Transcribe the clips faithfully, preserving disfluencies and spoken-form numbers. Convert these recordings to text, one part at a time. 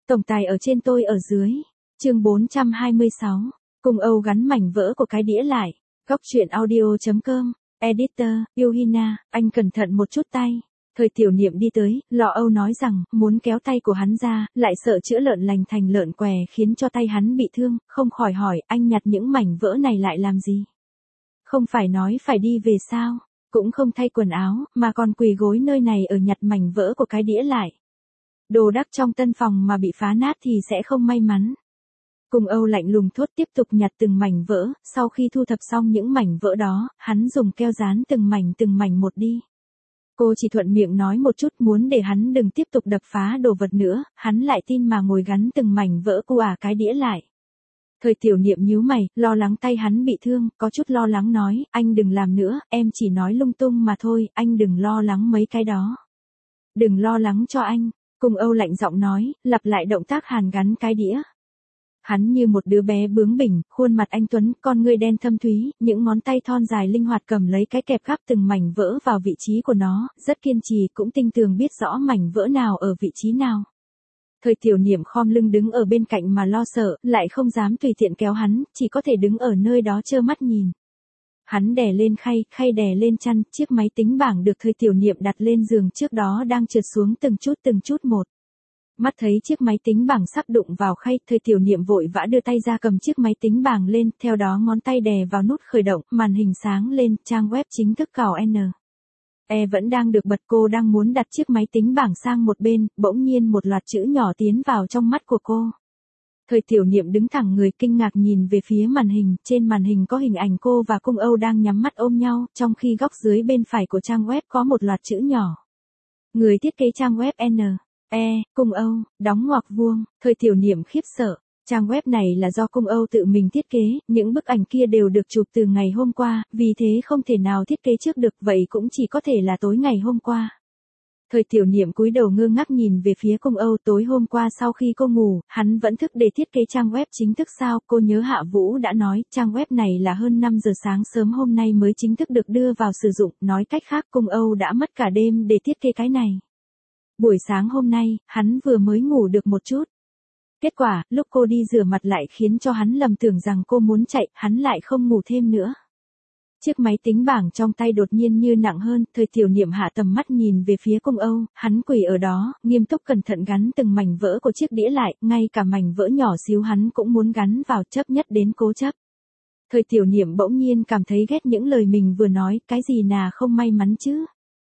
Tổng tài ở trên tôi ở dưới. Chương bốn trăm hai mươi sáu. Cung Âu gắn mảnh vỡ của cái đĩa lại. Góc truyện audio chấm com. Editor, Yuhina, anh cẩn thận một chút tay. Thời Tiểu Niệm đi tới, Lọ Âu nói rằng, muốn kéo tay của hắn ra, lại sợ chữa lợn lành thành lợn què khiến cho tay hắn bị thương, không khỏi hỏi, anh nhặt những mảnh vỡ này lại làm gì? Không phải nói phải đi về sao? Cũng không thay quần áo, mà còn quỳ gối nơi này ở nhặt mảnh vỡ của cái đĩa lại. Đồ đạc trong tân phòng mà bị phá nát thì sẽ không may mắn. Cung Âu lạnh lùng thốt tiếp tục nhặt từng mảnh vỡ, sau khi thu thập xong những mảnh vỡ đó, hắn dùng keo dán từng mảnh từng mảnh một đi. Cô chỉ thuận miệng nói một chút muốn để hắn đừng tiếp tục đập phá đồ vật nữa, hắn lại tin mà ngồi gắn từng mảnh vỡ của ả cái đĩa lại. Thời Tiểu Niệm nhíu mày, lo lắng tay hắn bị thương, có chút lo lắng nói, anh đừng làm nữa, em chỉ nói lung tung mà thôi, anh đừng lo lắng mấy cái đó. Đừng lo lắng cho anh, Cung Âu lạnh giọng nói, lặp lại động tác hàn gắn cái đĩa. Hắn như một đứa bé bướng bỉnh, khuôn mặt anh tuấn, con ngươi đen thâm thúy, những ngón tay thon dài linh hoạt cầm lấy cái kẹp gắp từng mảnh vỡ vào vị trí của nó, rất kiên trì cũng tinh tường biết rõ mảnh vỡ nào ở vị trí nào. Thời Tiểu Niệm khom lưng đứng ở bên cạnh mà lo sợ, lại không dám tùy tiện kéo hắn, chỉ có thể đứng ở nơi đó trơ mắt nhìn. Hắn đè lên khay, khay đè lên chăn, chiếc máy tính bảng được Thời Tiểu Niệm đặt lên giường trước đó đang trượt xuống từng chút từng chút một. Mắt thấy chiếc máy tính bảng sắp đụng vào khay, Thời Tiểu Niệm vội vã đưa tay ra cầm chiếc máy tính bảng lên, theo đó ngón tay đè vào nút khởi động, màn hình sáng lên, trang web chính thức cào N. E vẫn đang được bật, cô đang muốn đặt chiếc máy tính bảng sang một bên, bỗng nhiên một loạt chữ nhỏ tiến vào trong mắt của cô. Thời Tiểu Niệm đứng thẳng người kinh ngạc nhìn về phía màn hình, trên màn hình có hình ảnh cô và Cung Âu đang nhắm mắt ôm nhau, trong khi góc dưới bên phải của trang web có một loạt chữ nhỏ. Người thiết kế trang web N. E, Cung Âu, đóng ngoặc vuông, Thời Tiểu Niệm khiếp sợ. Trang web này là do Cung Âu tự mình thiết kế, những bức ảnh kia đều được chụp từ ngày hôm qua, vì thế không thể nào thiết kế trước được, vậy cũng chỉ có thể là tối ngày hôm qua. Thời Tiểu Niệm cúi đầu ngơ ngác nhìn về phía Cung Âu, tối hôm qua sau khi cô ngủ, hắn vẫn thức để thiết kế trang web chính thức sao? Cô nhớ Hạ Vũ đã nói, trang web này là hơn năm giờ sáng sớm hôm nay mới chính thức được đưa vào sử dụng, nói cách khác Cung Âu đã mất cả đêm để thiết kế cái này. Buổi sáng hôm nay, hắn vừa mới ngủ được một chút. Kết quả, lúc cô đi rửa mặt lại khiến cho hắn lầm tưởng rằng cô muốn chạy, hắn lại không ngủ thêm nữa. Chiếc máy tính bảng trong tay đột nhiên như nặng hơn, Thời Tiểu Niệm hạ tầm mắt nhìn về phía Cung Âu, hắn quỳ ở đó, nghiêm túc cẩn thận gắn từng mảnh vỡ của chiếc đĩa lại, ngay cả mảnh vỡ nhỏ xíu hắn cũng muốn gắn vào, chấp nhất đến cố chấp. Thời Tiểu Niệm bỗng nhiên cảm thấy ghét những lời mình vừa nói, cái gì nà không may mắn chứ.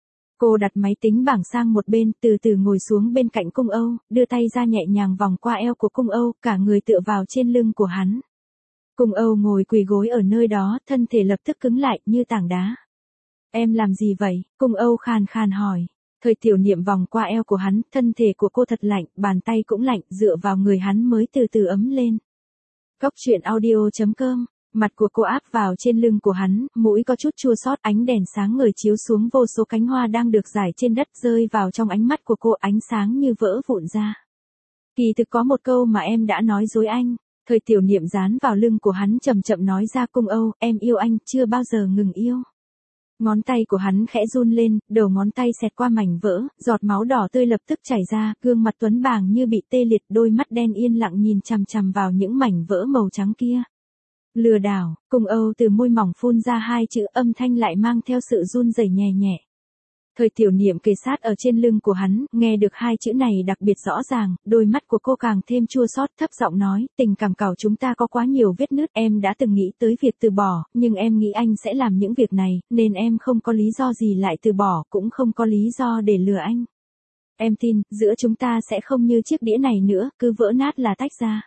Cô đặt máy tính bảng sang một bên, từ từ ngồi xuống bên cạnh Cung Âu, đưa tay ra nhẹ nhàng vòng qua eo của Cung Âu, cả người tựa vào trên lưng của hắn. Cung Âu ngồi quỳ gối ở nơi đó, thân thể lập tức cứng lại như tảng đá. Em làm gì vậy? Cung Âu khàn khàn hỏi. Thời Tiểu Niệm vòng qua eo của hắn, thân thể của cô thật lạnh, bàn tay cũng lạnh, dựa vào người hắn mới từ từ ấm lên. Góc truyện audio chấm com. Mặt của cô áp vào trên lưng của hắn, mũi có chút chua xót, ánh đèn sáng ngời chiếu xuống, vô số cánh hoa đang được rải trên đất rơi vào trong ánh mắt của cô, ánh sáng như vỡ vụn ra. Kỳ thực có một câu mà em đã nói dối anh. Thời Tiểu Niệm dán vào lưng của hắn chậm chậm nói ra, Cung Âu, em yêu anh, chưa bao giờ ngừng yêu. Ngón tay của hắn khẽ run lên, đầu ngón tay xẹt qua mảnh vỡ, giọt máu đỏ tươi lập tức chảy ra, gương mặt tuấn bàng như bị tê liệt, đôi mắt đen yên lặng nhìn chằm chằm vào những mảnh vỡ màu trắng kia. Lừa đảo, Cung Âu từ môi mỏng phun ra hai chữ, âm thanh lại mang theo sự run rẩy nhẹ nhẹ. Thời Tiểu Niệm kề sát ở trên lưng của hắn, nghe được hai chữ này đặc biệt rõ ràng, đôi mắt của cô càng thêm chua xót, thấp giọng nói, tình cảm cào chúng ta có quá nhiều vết nứt, em đã từng nghĩ tới việc từ bỏ, nhưng em nghĩ anh sẽ làm những việc này, nên em không có lý do gì lại từ bỏ, cũng không có lý do để lừa anh. Em tin, giữa chúng ta sẽ không như chiếc đĩa này nữa, cứ vỡ nát là tách ra.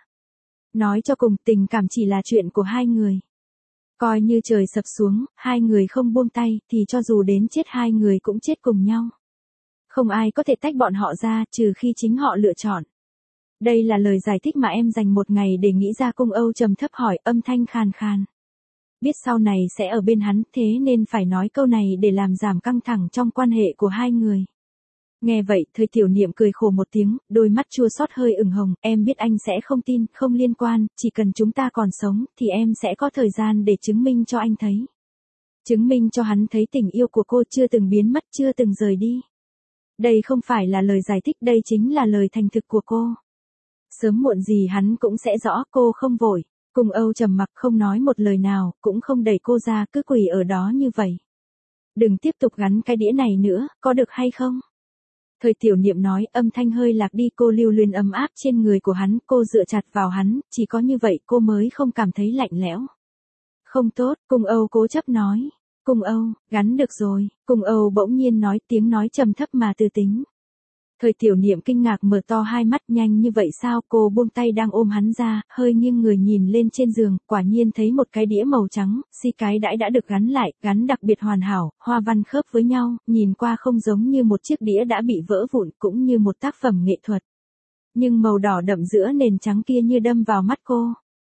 Nói cho cùng, tình cảm chỉ là chuyện của hai người. Coi như trời sập xuống, hai người không buông tay, thì cho dù đến chết hai người cũng chết cùng nhau. Không ai có thể tách bọn họ ra, trừ khi chính họ lựa chọn. Đây là lời giải thích mà em dành một ngày để nghĩ ra, Cung Âu trầm thấp hỏi, âm thanh khàn khàn. Biết sau này sẽ ở bên hắn, thế nên phải nói câu này để làm giảm căng thẳng trong quan hệ của hai người. Nghe vậy, Thời Tiểu Niệm cười khổ một tiếng, đôi mắt chua xót hơi ửng hồng, em biết anh sẽ không tin, không liên quan, chỉ cần chúng ta còn sống, thì em sẽ có thời gian để chứng minh cho anh thấy. Chứng minh cho hắn thấy tình yêu của cô chưa từng biến mất, chưa từng rời đi. Đây không phải là lời giải thích, đây chính là lời thành thực của cô. Sớm muộn gì hắn cũng sẽ rõ, cô không vội. Cung Âu trầm mặc không nói một lời nào, cũng không đẩy cô ra, cứ quỳ ở đó như vậy. Đừng tiếp tục gắn cái đĩa này nữa, có được hay không? Thời Tiểu Niệm nói, âm thanh hơi lạc đi, cô lưu luyến ấm áp trên người của hắn, cô dựa chặt vào hắn, chỉ có như vậy cô mới không cảm thấy lạnh lẽo. Không tốt, Cung Âu cố chấp nói. Cung Âu, gắn được rồi, Cung Âu bỗng nhiên nói, tiếng nói trầm thấp mà tư tính. Thời Tiểu Niệm kinh ngạc mở to hai mắt, nhanh như vậy sao? Cô buông tay đang ôm hắn ra, hơi nghiêng người nhìn lên trên giường, quả nhiên thấy một cái đĩa màu trắng, xi cái đãi đã được gắn lại, gắn đặc biệt hoàn hảo, hoa văn khớp với nhau, nhìn qua không giống như một chiếc đĩa đã bị vỡ vụn, cũng như một tác phẩm nghệ thuật. Nhưng màu đỏ đậm giữa nền trắng kia như đâm vào mắt cô.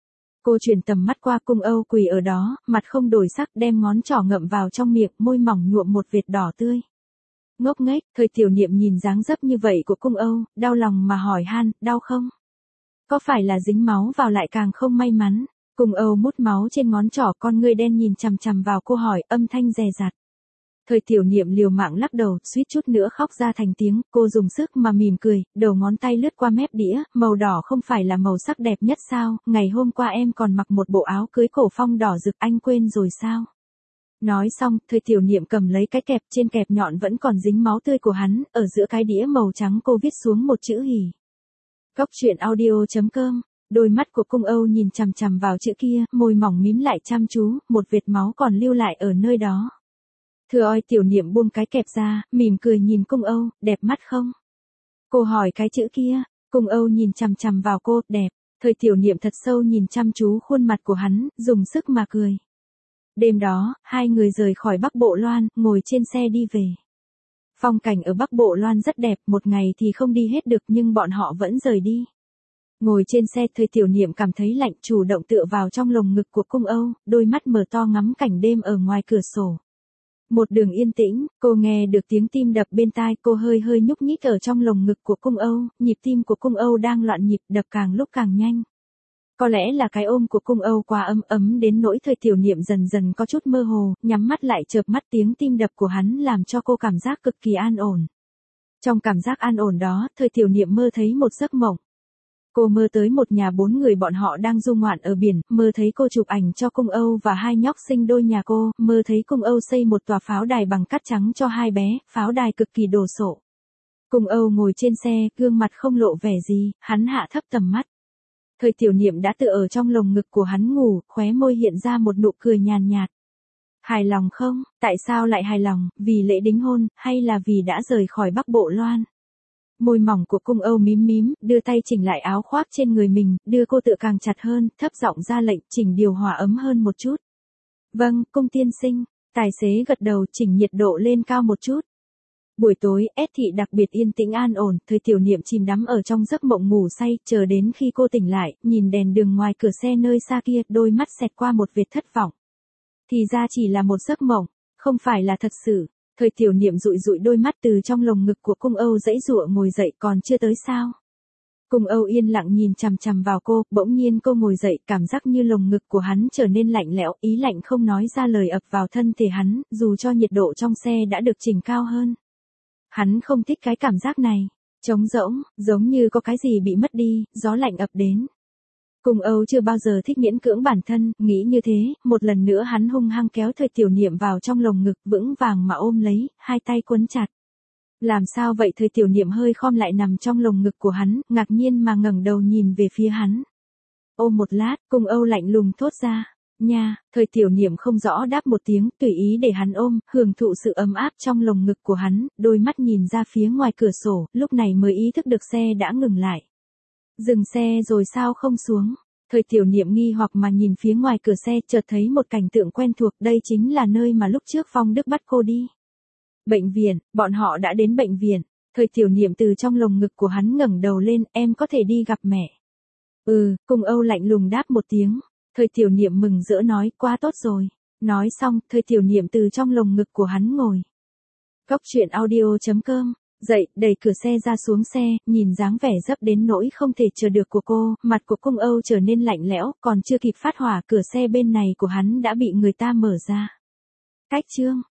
Cô chuyển tầm mắt qua Cung Âu quỳ ở đó, mặt không đổi sắc, đem ngón trỏ ngậm vào trong miệng, môi mỏng nhuộm một vệt đỏ tươi. Ngốc nghếch, Thời Tiểu Niệm nhìn dáng dấp như vậy của Cung Âu, đau lòng mà hỏi han, đau không? Có phải là dính máu vào lại càng không may mắn? Cung Âu mút máu trên ngón trỏ, con ngươi đen nhìn chằm chằm vào cô hỏi, âm thanh dè dặt. Thời Tiểu Niệm liều mạng lắc đầu, suýt chút nữa khóc ra thành tiếng, cô dùng sức mà mỉm cười, đầu ngón tay lướt qua mép đĩa, màu đỏ không phải là màu sắc đẹp nhất sao, ngày hôm qua em còn mặc một bộ áo cưới cổ phong đỏ rực, anh quên rồi sao? Nói xong, Thời Tiểu Niệm cầm lấy cái kẹp, trên kẹp nhọn vẫn còn dính máu tươi của hắn, ở giữa cái đĩa màu trắng cô viết xuống một chữ hỉ. Góc truyện audio chấm com, đôi mắt của Cung Âu nhìn chằm chằm vào chữ kia, môi mỏng mím lại chăm chú, một vệt máu còn lưu lại ở nơi đó. Thưa oi, Tiểu Niệm buông cái kẹp ra, mỉm cười nhìn Cung Âu, đẹp mắt không? Cô hỏi cái chữ kia, Cung Âu nhìn chằm chằm vào cô, đẹp. Thời Tiểu Niệm thật sâu nhìn chăm chú khuôn mặt của hắn, dùng sức mà cười. Đêm đó, hai người rời khỏi Bắc Bộ Loan, ngồi trên xe đi về. Phong cảnh ở Bắc Bộ Loan rất đẹp, một ngày thì không đi hết được nhưng bọn họ vẫn rời đi. Ngồi trên xe, Thời Tiểu Niệm cảm thấy lạnh, chủ động tựa vào trong lồng ngực của Cung Âu, đôi mắt mở to ngắm cảnh đêm ở ngoài cửa sổ. Một đường yên tĩnh, cô nghe được tiếng tim đập bên tai, cô hơi hơi nhúc nhích ở trong lồng ngực của Cung Âu, nhịp tim của Cung Âu đang loạn nhịp, đập càng lúc càng nhanh. Có lẽ là cái ôm của Cung Âu quá ấm ấm đến nỗi Thời Tiểu Niệm dần dần có chút mơ hồ, nhắm mắt lại chợp mắt, tiếng tim đập của hắn làm cho cô cảm giác cực kỳ an ổn. Trong cảm giác an ổn đó, Thời Tiểu Niệm mơ thấy một giấc mộng. Cô mơ tới một nhà bốn người bọn họ đang du ngoạn ở biển, mơ thấy cô chụp ảnh cho Cung Âu và hai nhóc sinh đôi nhà cô, mơ thấy Cung Âu xây một tòa pháo đài bằng cát trắng cho hai bé, pháo đài cực kỳ đồ sộ. Cung Âu ngồi trên xe, gương mặt không lộ vẻ gì, hắn hạ thấp tầm mắt. Thời Tiểu Niệm đã tựa ở trong lồng ngực của hắn ngủ, khóe môi hiện ra một nụ cười nhàn nhạt. Hài lòng không? Tại sao lại hài lòng? Vì lễ đính hôn, hay là vì đã rời khỏi Bắc Bộ Loan? Môi mỏng của Cung Âu mím mím, đưa tay chỉnh lại áo khoác trên người mình, đưa cô tựa càng chặt hơn, thấp giọng ra lệnh, chỉnh điều hòa ấm hơn một chút. Vâng, Cung tiên sinh. Tài xế gật đầu, chỉnh nhiệt độ lên cao một chút. Buổi tối, S thị đặc biệt yên tĩnh an ổn, Thời Tiểu Niệm chìm đắm ở trong giấc mộng ngủ say, chờ đến khi cô tỉnh lại, nhìn đèn đường ngoài cửa xe nơi xa kia, đôi mắt xẹt qua một vệt thất vọng. Thì ra chỉ là một giấc mộng, không phải là thật sự. Thời Tiểu Niệm dụi dụi đôi mắt từ trong lồng ngực của Cung Âu giãy giụa ngồi dậy, còn chưa tới sao? Cung Âu yên lặng nhìn chằm chằm vào cô, bỗng nhiên cô ngồi dậy, cảm giác như lồng ngực của hắn trở nên lạnh lẽo, ý lạnh không nói ra lời ập vào thân thể hắn, dù cho nhiệt độ trong xe đã được chỉnh cao hơn. Hắn không thích cái cảm giác này, trống rỗng, giống như có cái gì bị mất đi, gió lạnh ập đến. Cung Âu chưa bao giờ thích miễn cưỡng bản thân, nghĩ như thế, một lần nữa hắn hung hăng kéo Thời Tiểu Niệm vào trong lồng ngực, vững vàng mà ôm lấy, hai tay quấn chặt. Làm sao vậy? Thời Tiểu Niệm hơi khom lại nằm trong lồng ngực của hắn, ngạc nhiên mà ngẩng đầu nhìn về phía hắn. Ôm một lát, Cung Âu lạnh lùng thốt ra. Nha, Thời Tiểu Niệm không rõ đáp một tiếng, tùy ý để hắn ôm, hưởng thụ sự ấm áp trong lồng ngực của hắn, đôi mắt nhìn ra phía ngoài cửa sổ, lúc này mới ý thức được xe đã ngừng lại. Dừng xe rồi sao không xuống? Thời Tiểu Niệm nghi hoặc mà nhìn phía ngoài cửa xe, chợt thấy một cảnh tượng quen thuộc, đây chính là nơi mà lúc trước Phong Đức bắt cô đi. Bệnh viện, bọn họ đã đến bệnh viện. Thời Tiểu Niệm từ trong lồng ngực của hắn ngẩng đầu lên, em có thể đi gặp mẹ. Ừ, Cung Âu lạnh lùng đáp một tiếng. Thời Tiểu Niệm mừng rỡ nói, quá tốt rồi. Nói xong, Thời Tiểu Niệm từ trong lồng ngực của hắn ngồi. Góc truyện audio chấm com, dậy, đẩy cửa xe ra xuống xe, nhìn dáng vẻ dấp đến nỗi không thể chờ được của cô, mặt của Cung Âu trở nên lạnh lẽo, còn chưa kịp phát hỏa, cửa xe bên này của hắn đã bị người ta mở ra. Cách chương